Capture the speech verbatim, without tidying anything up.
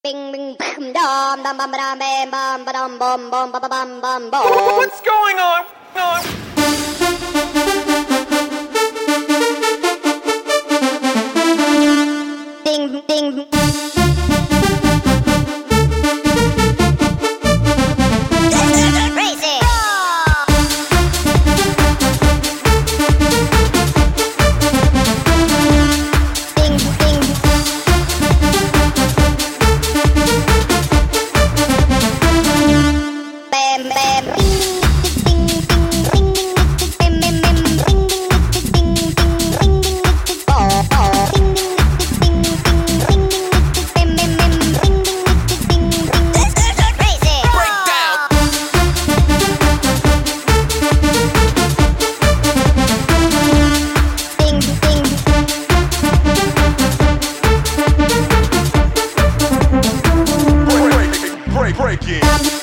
Bing bing bam dum dum bum dum bam bum ba dum bum bum ba ba bum bum bum. What's going on? on? Ding ding. Crazy. Ding ding. Bam bam. Ding ding ding ding ring ding ding bam bam ring ding ding ding ring ding ding bo bo ding ding ding ding ring ding ding bam bam ring ding ding ding. Crazy. Breakdown. Ding ding. Break, break, break, break it.